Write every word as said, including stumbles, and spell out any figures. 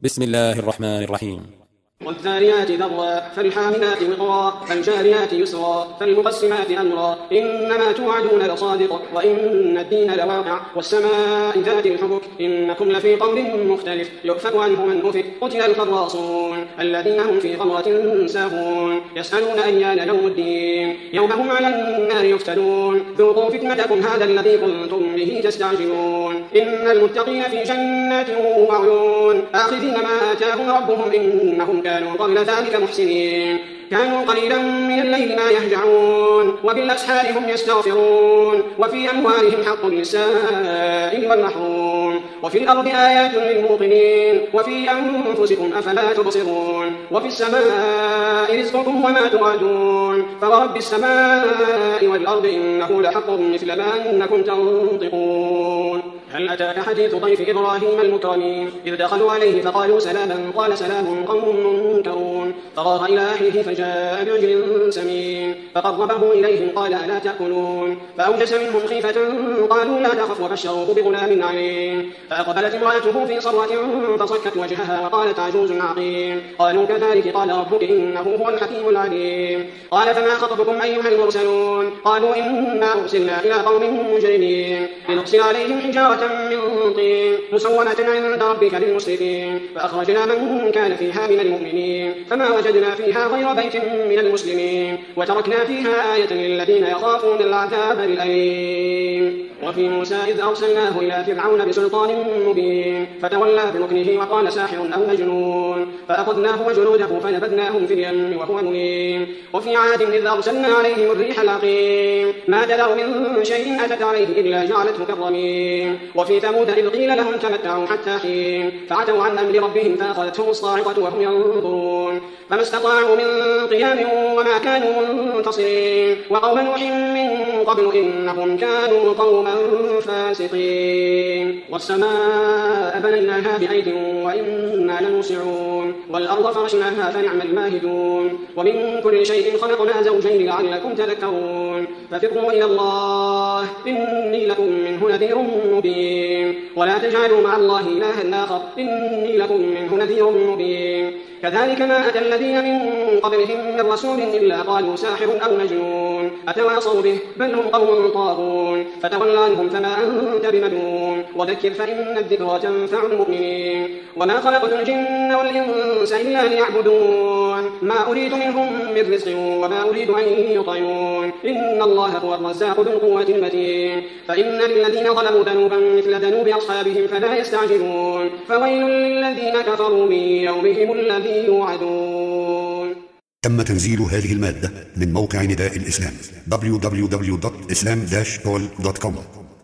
بسم الله الرحمن الرحيم. والذاريات ذروا فالحاملات وقرا فالجاريات يسرا فالمقسمات أمرا إنما توعدون لصادق وإن الدين لواقع والسماء ذات الحبك إنكم لفي قول مختلف يؤفك عنه من أفك قتل الخراصون الذين هم في غمرة ساهون يسألون أيان يوم الدين يوم هم على النار يفتنون ذوقوا فتنتكم هذا الذي كنتم به تستعجلون إن المتقين في جنات وعيون آخذين ما آتاهم ربهم إنهم كانوا قبل ذلك محسنين كانوا قليلا من الليل ما يهجعون وبالأسحار هم يستغفرون وفي أموالهم حق للسائل والمحروم وفي الأرض آيات للموقنين وفي أنفسكم أفلا تبصرون وفي السماء رزقكم وما توعدون فورب السماء والأرض إنه لحق مثل ما أنكم تنطقون هل أتاك حديث ضيف إبراهيم المكرمين إذ دخلوا عليه فقالوا سلاما قال سلام قوم منكرون فراغ إلى أهله فجاء بعجل سمين فقربه إليهم قال ألا تأكلون فأوجس منهم خيفة قالوا لا تخف وبشروه بغلام عليم فأقبلت امرأته في صرة فصكت وجهها وقالت عجوز عقيم قالوا كذلك قال ربك إنه هو الحكيم العليم قال فما خطبكم أيها المرسلون قالوا إنا أرسلنا إلى قوم مجرمين لنرسل عليهم حجارة من طين مسومة عند ربك للمسرفين فأخرجنا من كان فيها من المؤمنين فما وجدنا فيها غير بيت من المسلمين وتركنا فيها آية للذين يخافون العذاب الأليم وفي موسى إذ أرسلناه إلى فرعون بسلطان مبين فتولى بركنه وقال ساحر أو مجنون فأخذناه وجنوده فنبذناهم في اليم وهو مليم وفي عاد إذ أرسلنا عليهم الريح العقيم ما تذر من شيء أتت عليه إلا جعلته كالرميم وفي ثمود إذ قيل لهم تمتعوا حتى حين فعتوا عن أمر ربهم فأخذتهم الصاعقة وهم ينظرون فما استطاعوا من قيام وما كانوا منتصرين وقوم نوح من قبل إنهم كانوا قوما فاسقين والسماء بنيناها بأيد وإنا لموسعون والأرض فرشناها فنعم الماهدون ومن كل شيء خلقنا زوجين لعلكم تذكرون ففروا إلى الله إني لكم منه نذير مبين ولا تجعلوا مع الله إلها آخر إني لكم منه نذير مبين كذلك ما أتى الذين من قبلهم من رسول إلا قالوا ساحر أو مجنون أتواصوا به بل هم قوم طاغون فتول عنهم فما أنت بملوم وذكر فإن الذكرى تنفع المؤمنين وما خلقت الجن والإنس إلا ليعبدون ما أريد منهم من رزق وما أريد أن يطعمون إن الله هو الرزاق ذو القوة المتين فإن للذين ظلموا ذنوبا مثل ذنوب أصحابهم فلا يستعجلون فويل للذين كفروا من يومهم الذي يوعدون. تم تنزيل هذه المادة من موقع نداء الإسلام دبليو دبليو دبليو دوت إسلام داش كول دوت كوم.